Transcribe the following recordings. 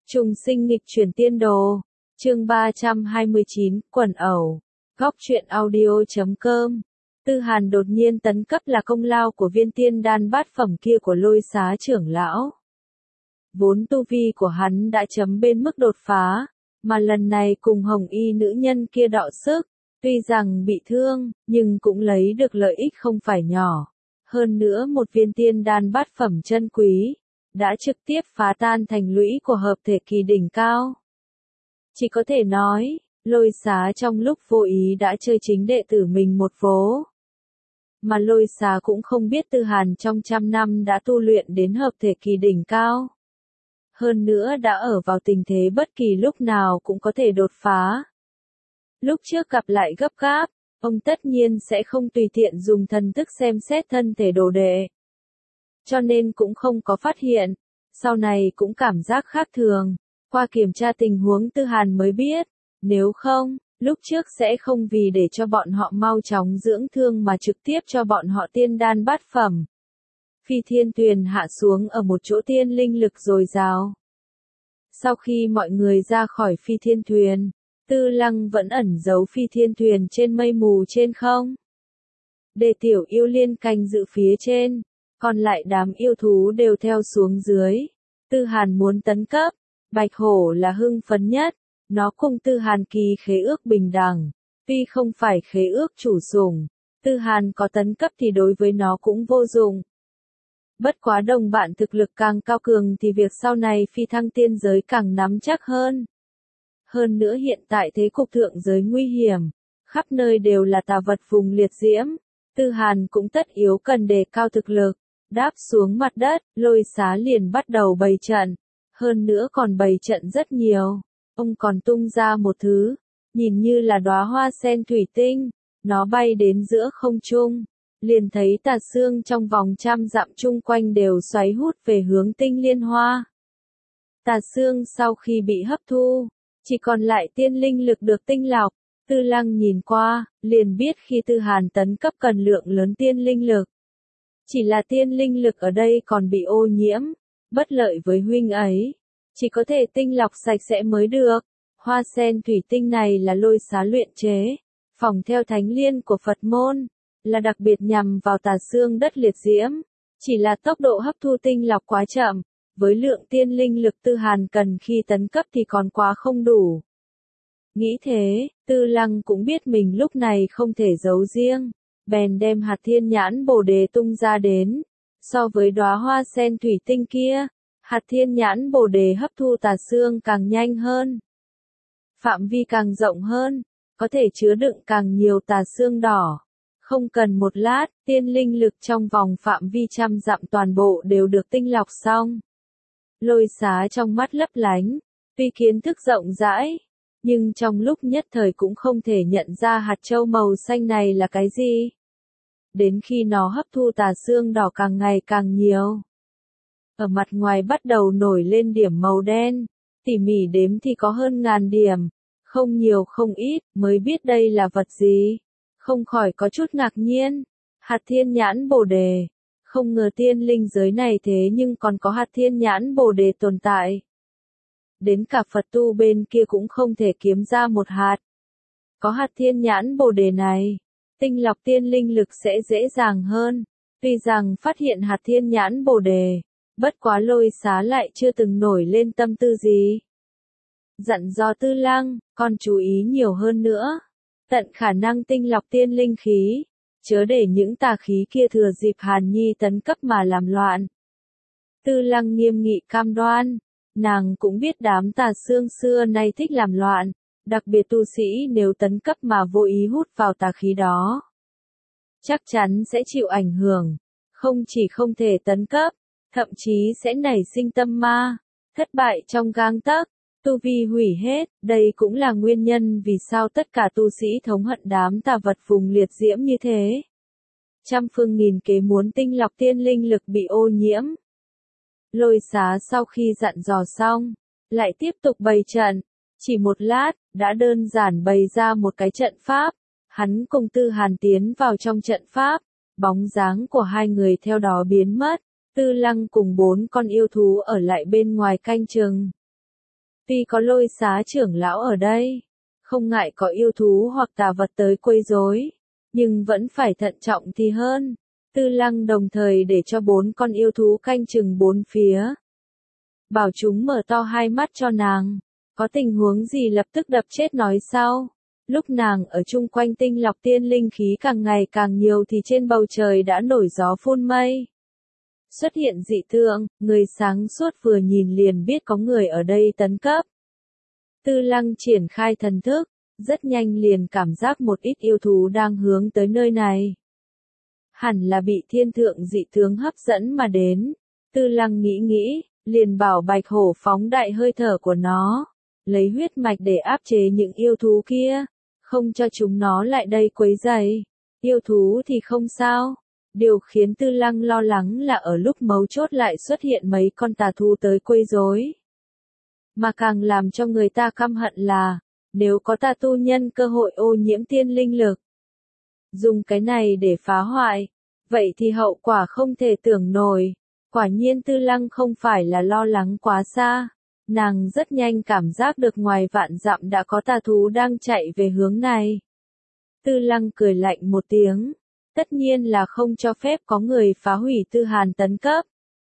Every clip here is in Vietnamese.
Trùng sinh nghịch chuyển tiên đồ. Chương 329, quần ẩu. Góc truyện audio.com. Tư Hàn đột nhiên tấn cấp là công lao của viên tiên đan bát phẩm kia của Lôi Xá trưởng lão. Vốn tu vi của hắn đã chấm bên mức đột phá, mà lần này cùng hồng y nữ nhân kia đọ sức, tuy rằng bị thương, nhưng cũng lấy được lợi ích không phải nhỏ. Hơn nữa một viên tiên đan bát phẩm chân quý, đã trực tiếp phá tan thành lũy của hợp thể kỳ đỉnh cao. Chỉ có thể nói, Lôi Xá trong lúc vô ý đã chơi chính đệ tử mình một vố. Mà Lôi Xá cũng không biết Tư Hàn trong trăm năm đã tu luyện đến hợp thể kỳ đỉnh cao. Hơn nữa đã ở vào tình thế bất kỳ lúc nào cũng có thể đột phá. Lúc trước gặp lại gấp gáp, ông tất nhiên sẽ không tùy tiện dùng thần thức xem xét thân thể đồ đệ. Cho nên cũng không có phát hiện, sau này cũng cảm giác khác thường, qua kiểm tra tình huống Tư Hàn mới biết, nếu không, lúc trước sẽ không vì để cho bọn họ mau chóng dưỡng thương mà trực tiếp cho bọn họ tiên đan bát phẩm. Phi thiên tuyền hạ xuống ở một chỗ tiên linh lực dồi dào. Sau khi mọi người ra khỏi phi thiên thuyền, Tư Lăng vẫn ẩn giấu phi thiên thuyền trên mây mù trên không. Để tiểu yêu liên canh giữ phía trên, còn lại đám yêu thú đều theo xuống dưới. Tư Hàn muốn tấn cấp, Bạch Hổ là hưng phấn nhất, nó cùng Tư Hàn ký khế ước bình đẳng, tuy không phải khế ước chủ sủng, Tư Hàn có tấn cấp thì đối với nó cũng vô dụng. Bất quá đồng bạn thực lực càng cao cường thì việc sau này phi thăng tiên giới càng nắm chắc hơn. Hơn nữa hiện tại thế cục thượng giới nguy hiểm, khắp nơi đều là tà vật vùng liệt diễm, Tư Hàn cũng tất yếu cần đề cao thực lực, đáp xuống mặt đất, Lôi Xá liền bắt đầu bày trận, hơn nữa còn bày trận rất nhiều, ông còn tung ra một thứ, nhìn như là đóa hoa sen thủy tinh, nó bay đến giữa không trung. Liền thấy tà xương trong vòng trăm dặm chung quanh đều xoáy hút về hướng tinh liên hoa. Tà xương sau khi bị hấp thu, chỉ còn lại tiên linh lực được tinh lọc. Tư Lăng nhìn qua, liền biết khi Tư Hàn tấn cấp cần lượng lớn tiên linh lực. Chỉ là tiên linh lực ở đây còn bị ô nhiễm, bất lợi với huynh ấy. Chỉ có thể tinh lọc sạch sẽ mới được. Hoa sen thủy tinh này là Lôi Xá luyện chế, phỏng theo thánh liên của Phật môn. Là đặc biệt nhằm vào tà xương đất liệt diễm, chỉ là tốc độ hấp thu tinh lọc quá chậm, với lượng tiên linh lực Tư Hàn cần khi tấn cấp thì còn quá không đủ. Nghĩ thế, Tư Lăng cũng biết mình lúc này không thể giấu riêng, bèn đem hạt thiên nhãn bồ đề tung ra đến. So với đóa hoa sen thủy tinh kia, hạt thiên nhãn bồ đề hấp thu tà xương càng nhanh hơn. Phạm vi càng rộng hơn, có thể chứa đựng càng nhiều tà xương đỏ. Không cần một lát, tiên linh lực trong vòng phạm vi trăm dặm toàn bộ đều được tinh lọc xong. Lôi Xá trong mắt lấp lánh, tuy kiến thức rộng rãi, nhưng trong lúc nhất thời cũng không thể nhận ra hạt châu màu xanh này là cái gì. Đến khi nó hấp thu tà xương đỏ càng ngày càng nhiều. Ở mặt ngoài bắt đầu nổi lên điểm màu đen, tỉ mỉ đếm thì có hơn 1000 điểm, không nhiều không ít, mới biết đây là vật gì. Không khỏi có chút ngạc nhiên, hạt thiên nhãn bồ đề, không ngờ tiên linh giới này thế nhưng còn có hạt thiên nhãn bồ đề tồn tại. Đến cả Phật tu bên kia cũng không thể kiếm ra một hạt. Có hạt thiên nhãn bồ đề này, tinh lọc tiên linh lực sẽ dễ dàng hơn, tuy rằng phát hiện hạt thiên nhãn bồ đề, bất quá Lôi Xá lại chưa từng nổi lên tâm tư gì. Dặn dò Tư Lăng, con chú ý nhiều hơn nữa. Tận khả năng tinh lọc tiên linh khí, chớ để những tà khí kia thừa dịp Hàn Nhi tấn cấp mà làm loạn. Tư Lăng nghiêm nghị cam đoan, nàng cũng biết đám tà xương xưa nay thích làm loạn, đặc biệt tu sĩ nếu tấn cấp mà vô ý hút vào tà khí đó. Chắc chắn sẽ chịu ảnh hưởng, không chỉ không thể tấn cấp, thậm chí sẽ nảy sinh tâm ma, thất bại trong gang tấc. Tu vi hủy hết, đây cũng là nguyên nhân vì sao tất cả tu sĩ thống hận đám tà vật vùng liệt diễm như thế. Trăm phương nghìn kế muốn tinh lọc tiên linh lực bị ô nhiễm. Lôi Xá sau khi dặn dò xong, lại tiếp tục bày trận, chỉ một lát, đã đơn giản bày ra một cái trận pháp. Hắn cùng Tư Hàn tiến vào trong trận pháp, bóng dáng của hai người theo đó biến mất, Tư Lăng cùng 4 con yêu thú ở lại bên ngoài canh chừng. Tuy có Lôi Xá trưởng lão ở đây, không ngại có yêu thú hoặc tà vật tới quấy rối, nhưng vẫn phải thận trọng thì hơn. Tư Lăng đồng thời để cho 4 con yêu thú canh chừng 4 phía. Bảo chúng mở to hai mắt cho nàng, có tình huống gì lập tức đập chết nói sau. Lúc nàng ở chung quanh tinh lọc tiên linh khí càng ngày càng nhiều thì trên bầu trời đã nổi gió phun mây. Xuất hiện dị tượng, người sáng suốt vừa nhìn liền biết có người ở đây tấn cấp. Tư Lăng triển khai thần thức, rất nhanh liền cảm giác một ít yêu thú đang hướng tới nơi này. Hẳn là bị thiên thượng dị tướng hấp dẫn mà đến. Tư Lăng nghĩ, liền bảo Bạch Hổ phóng đại hơi thở của nó, lấy huyết mạch để áp chế những yêu thú kia, không cho chúng nó lại đây quấy rầy. Yêu thú thì không sao. Điều khiến Tư Lăng lo lắng là ở lúc mấu chốt lại xuất hiện mấy con tà thú tới quấy rối. Mà càng làm cho người ta căm hận là, nếu có tà tu nhân cơ hội ô nhiễm tiên linh lực, dùng cái này để phá hoại, vậy thì hậu quả không thể tưởng nổi. Quả nhiên Tư Lăng không phải là lo lắng quá xa, nàng rất nhanh cảm giác được ngoài vạn dặm đã có tà thú đang chạy về hướng này. Tư Lăng cười lạnh một tiếng, tất nhiên là không cho phép có người phá hủy Tư Hàn tấn cấp.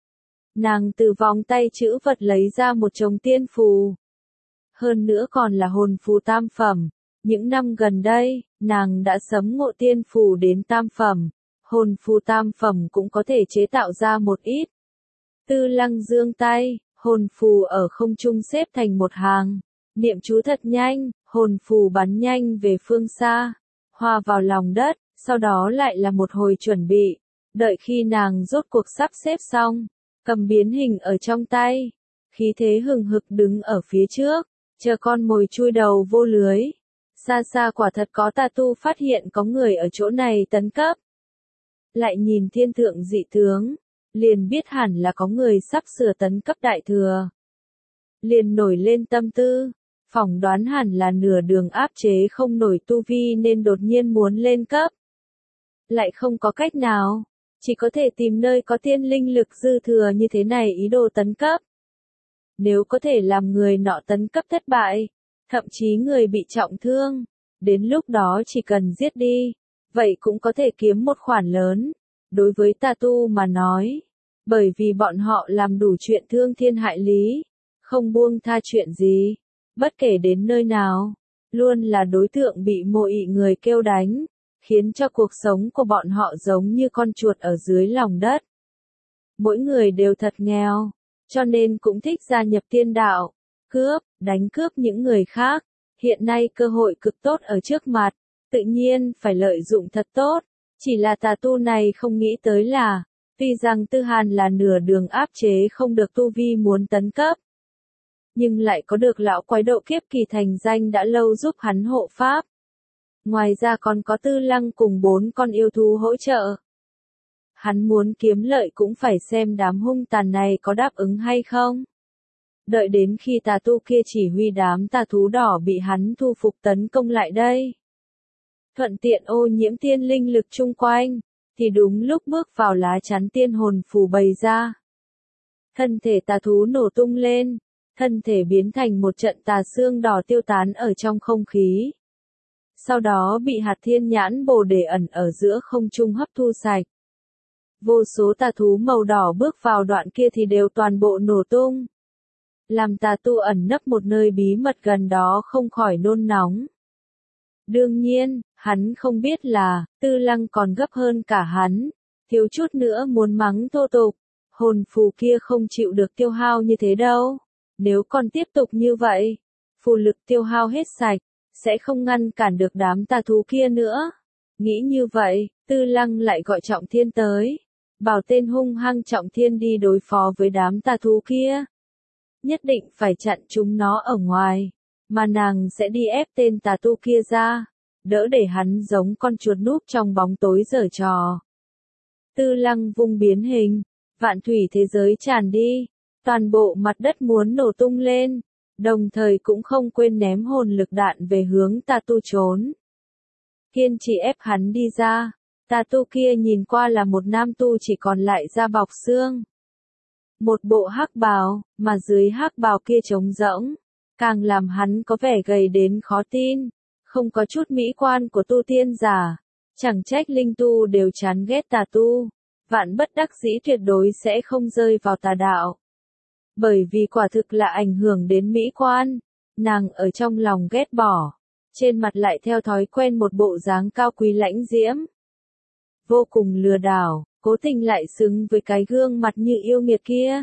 Nàng từ vòng tay trữ vật lấy ra một chồng tiên phù. Hơn nữa còn là hồn phù tam phẩm. Những năm gần đây, nàng đã sớm ngộ tiên phù đến tam phẩm. Hồn phù tam phẩm cũng có thể chế tạo ra một ít. Tư Lăng giương tay, hồn phù ở không trung xếp thành một hàng. Niệm chú thật nhanh, hồn phù bắn nhanh về phương xa, hòa vào lòng đất, sau đó lại là một hồi chuẩn bị. Đợi khi nàng rốt cuộc sắp xếp xong, cầm biến hình ở trong tay, khí thế hừng hực đứng ở phía trước, chờ con mồi chui đầu vô lưới. Xa xa quả thật có tà tu phát hiện có người ở chỗ này tấn cấp. Lại nhìn thiên thượng dị tướng, liền biết hẳn là có người sắp sửa tấn cấp đại thừa. Liền nổi lên tâm tư, phỏng đoán hẳn là nửa đường áp chế không nổi tu vi nên đột nhiên muốn lên cấp. Lại không có cách nào, chỉ có thể tìm nơi có tiên linh lực dư thừa như thế này ý đồ tấn cấp. Nếu có thể làm người nọ tấn cấp thất bại, thậm chí người bị trọng thương, đến lúc đó chỉ cần giết đi, vậy cũng có thể kiếm một khoản lớn. Đối với tà tu mà nói, bởi vì bọn họ làm đủ chuyện thương thiên hại lý, không buông tha chuyện gì, bất kể đến nơi nào, luôn là đối tượng bị mộ ị người kêu đánh, khiến cho cuộc sống của bọn họ giống như con chuột ở dưới lòng đất. Mỗi người đều thật nghèo, cho nên cũng thích gia nhập tiên đạo, cướp, đánh cướp những người khác. Hiện nay cơ hội cực tốt ở trước mặt, tự nhiên phải lợi dụng thật tốt. Chỉ là tà tu này không nghĩ tới là, tuy rằng Tư Hàn là nửa đường áp chế không được tu vi muốn tấn cấp, nhưng lại có được lão quái độ kiếp kỳ thành danh đã lâu giúp hắn hộ pháp. Ngoài ra còn có Tư Lăng cùng 4 con yêu thú hỗ trợ. Hắn muốn kiếm lợi cũng phải xem đám hung tàn này có đáp ứng hay không. Đợi đến khi tà tu kia chỉ huy đám tà thú đỏ bị hắn thu phục tấn công lại đây, thuận tiện ô nhiễm tiên linh lực chung quanh, thì đúng lúc bước vào lá chắn tiên hồn phù bày ra. Thân thể tà thú nổ tung lên, thân thể biến thành một trận tà xương đỏ tiêu tán ở trong không khí. Sau đó bị hạt thiên nhãn bồ đề ẩn ở giữa không trung hấp thu sạch. Vô số tà thú màu đỏ bước vào đoạn kia thì đều toàn bộ nổ tung. Làm tà tu ẩn nấp một nơi bí mật gần đó không khỏi nôn nóng. Đương nhiên, hắn không biết là, Tư Lăng còn gấp hơn cả hắn, thiếu chút nữa muốn mắng thô tục. Hồn phù kia không chịu được tiêu hao như thế đâu. Nếu còn tiếp tục như vậy, phù lực tiêu hao hết sạch, sẽ không ngăn cản được đám tà thú kia nữa. Nghĩ như vậy, Tư Lăng lại gọi Trọng Thiên tới, bảo tên hung hăng Trọng Thiên đi đối phó với đám tà thú kia. Nhất định phải chặn chúng nó ở ngoài, mà nàng sẽ đi ép tên tà tu kia ra, đỡ để hắn giống con chuột núp trong bóng tối giở trò. Tư Lăng vung biến hình, vạn thủy thế giới tràn đi, toàn bộ mặt đất muốn nổ tung lên, đồng thời cũng không quên ném hồn lực đạn về hướng tà tu trốn. Kiên trì ép hắn đi ra, tà tu kia nhìn qua là một nam tu chỉ còn lại da bọc xương. Một bộ hắc bào, mà dưới hắc bào kia trống rỗng, càng làm hắn có vẻ gầy đến khó tin, không có chút mỹ quan của tu tiên giả. Chẳng trách linh tu đều chán ghét tà tu, vạn bất đắc dĩ tuyệt đối sẽ không rơi vào tà đạo. Bởi vì quả thực là ảnh hưởng đến mỹ quan, nàng ở trong lòng ghét bỏ, trên mặt lại theo thói quen một bộ dáng cao quý lãnh diễm. Vô cùng lừa đảo, cố tình lại xứng với cái gương mặt như yêu nghiệt kia.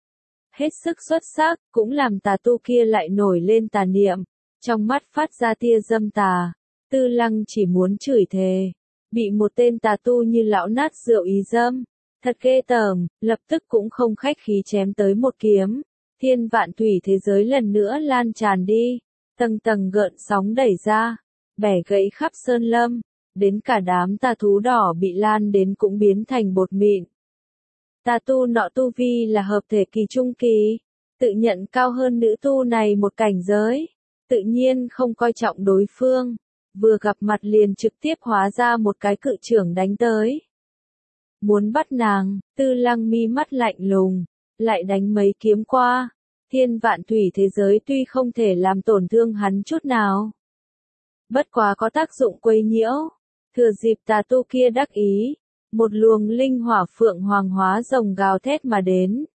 Hết sức xuất sắc, cũng làm tà tu kia lại nổi lên tà niệm, trong mắt phát ra tia dâm tà. Tư Lăng chỉ muốn chửi thề, bị một tên tà tu như lão nát rượu ý dâm, thật ghê tởm, lập tức cũng không khách khí chém tới một kiếm. Thiên vạn thủy thế giới lần nữa lan tràn đi, tầng tầng gợn sóng đẩy ra, bẻ gãy khắp sơn lâm, đến cả đám tà thú đỏ bị lan đến cũng biến thành bột mịn. Tà tu nọ tu vi là hợp thể kỳ trung kỳ, tự nhận cao hơn nữ tu này một cảnh giới, tự nhiên không coi trọng đối phương, vừa gặp mặt liền trực tiếp hóa ra một cái cự chưởng đánh tới. Muốn bắt nàng, Tư Lăng mi mắt lạnh lùng, lại đánh mấy kiếm qua. Thiên vạn thủy thế giới tuy không thể làm tổn thương hắn chút nào, bất quá có tác dụng quấy nhiễu. Thừa dịp tà tu kia đắc ý, một luồng linh hỏa phượng hoàng hóa rồng gào thét mà đến.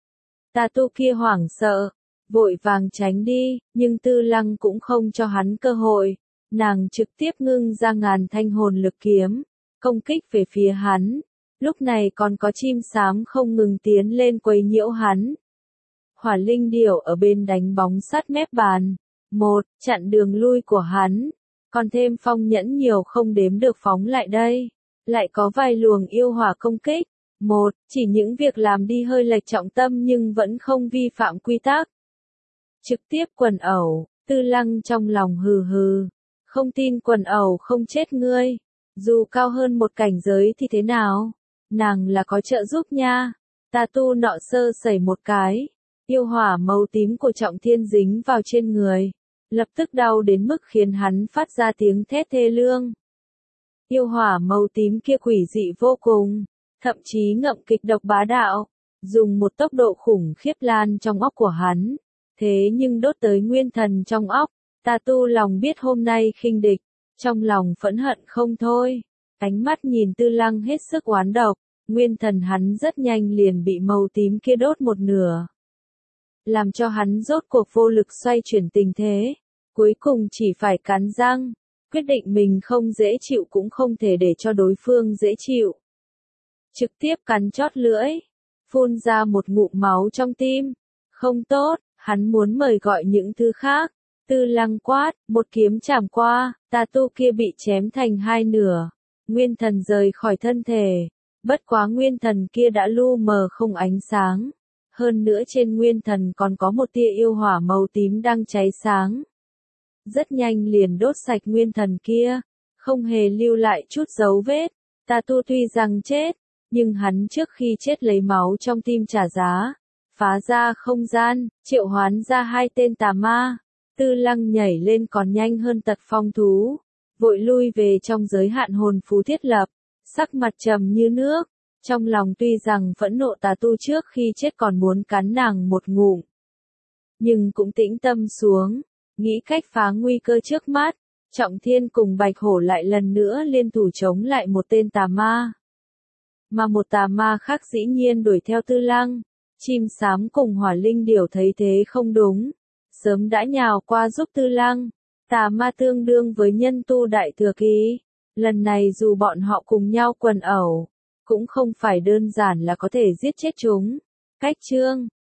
Tà tu kia hoảng sợ, vội vàng tránh đi, nhưng Tư Lăng cũng không cho hắn cơ hội, nàng trực tiếp ngưng ra ngàn thanh hồn lực kiếm, công kích về phía hắn. Lúc này còn có chim xám không ngừng tiến lên quấy nhiễu hắn. Hỏa linh điểu ở bên đánh bóng sát mép bàn, chặn đường lui của hắn, còn thêm phong nhẫn nhiều không đếm được phóng lại đây. Lại có vài luồng yêu hỏa công kích, chỉ những việc làm đi hơi lệch trọng tâm nhưng vẫn không vi phạm quy tắc. Trực tiếp quần ẩu, Tư Lăng trong lòng hừ hừ, không tin quần ẩu không chết ngươi, dù cao hơn một cảnh giới thì thế nào, nàng là có trợ giúp nha. Tà tu nọ sơ sẩy một cái, yêu hỏa màu tím của Trọng Thiên dính vào trên người, lập tức đau đến mức khiến hắn phát ra tiếng thét thê lương. Yêu hỏa màu tím kia quỷ dị vô cùng, thậm chí ngậm kịch độc bá đạo, dùng một tốc độ khủng khiếp lan trong óc của hắn, thế nhưng đốt tới nguyên thần trong óc. Tà tu lòng biết hôm nay khinh địch, trong lòng phẫn hận không thôi, ánh mắt nhìn Tư Lăng hết sức oán độc, nguyên thần hắn rất nhanh liền bị màu tím kia đốt một nửa, làm cho hắn rốt cuộc vô lực xoay chuyển tình thế, cuối cùng chỉ phải cắn răng, quyết định mình không dễ chịu cũng không thể để cho đối phương dễ chịu. Trực tiếp cắn chót lưỡi, phun ra một ngụm máu trong tim, không tốt, hắn muốn mời gọi những thứ khác. Tư Lăng quát, một kiếm chảm qua, tà tu kia bị chém thành hai nửa, nguyên thần rời khỏi thân thể, bất quá nguyên thần kia đã lu mờ không ánh sáng, hơn nữa trên nguyên thần còn có một tia yêu hỏa màu tím đang cháy sáng. Rất nhanh liền đốt sạch nguyên thần kia, không hề lưu lại chút dấu vết. Tà tu tuy rằng chết, nhưng hắn trước khi chết lấy máu trong tim trả giá, phá ra không gian, triệu hoán ra hai tên tà ma. Tư Lăng nhảy lên còn nhanh hơn Tật Phong thú, vội lui về trong giới hạn hồn phú thiết lập, sắc mặt trầm như nước, trong lòng tuy rằng phẫn nộ tà tu trước khi chết còn muốn cắn nàng một ngụm, nhưng cũng tĩnh tâm xuống, nghĩ cách phá nguy cơ trước mắt. Trọng Thiên cùng Bạch Hổ lại lần nữa liên thủ chống lại một tên tà ma, mà một tà ma khác dĩ nhiên đuổi theo Tư Lăng. Chim xám cùng Hỏa Linh điểu thấy thế không đúng, sớm đã nhào qua giúp Tư Lăng. Tà ma tương đương với nhân tu đại thừa kỳ, lần này dù bọn họ cùng nhau quần ẩu, cũng không phải đơn giản là có thể giết chết chúng. Cách chương